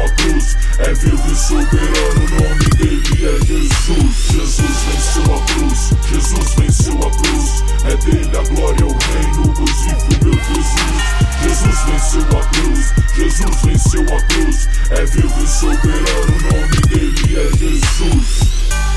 a cruz, é vivo e soberano, o nome dele é Jesus. Jesus venceu a cruz, Jesus venceu a cruz, é dele a glória, o reino, pois vive o meu Jesus. Jesus venceu a cruz, Jesus venceu a cruz, é vivo e soberano, o nome dele é Jesus.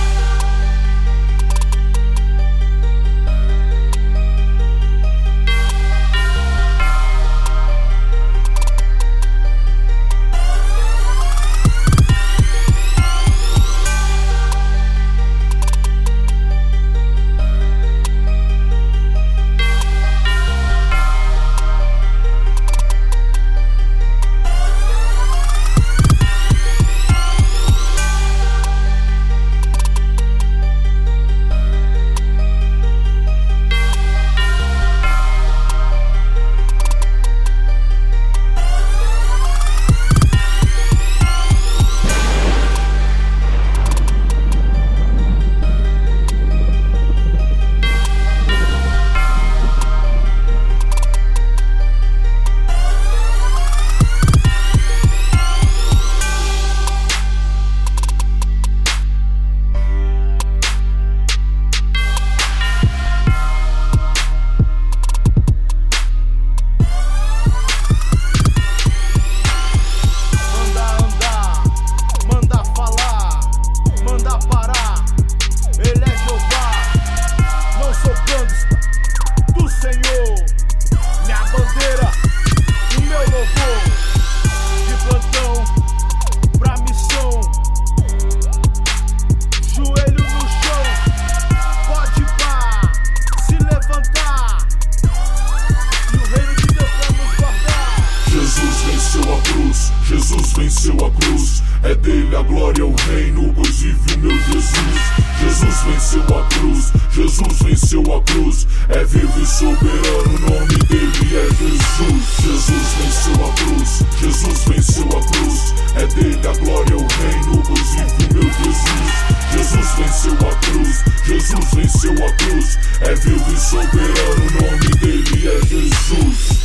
Jesus venceu a cruz, é dele a glória, o reino, pois vive o meu Jesus. Jesus venceu a cruz, Jesus venceu a cruz, é vivo e soberano, o nome dele é Jesus. Jesus venceu a cruz, Jesus venceu a cruz, é dele a glória, o reino, pois vive o meu Jesus. Jesus venceu a cruz, Jesus venceu a cruz, é vivo e soberano, o nome dele é Jesus.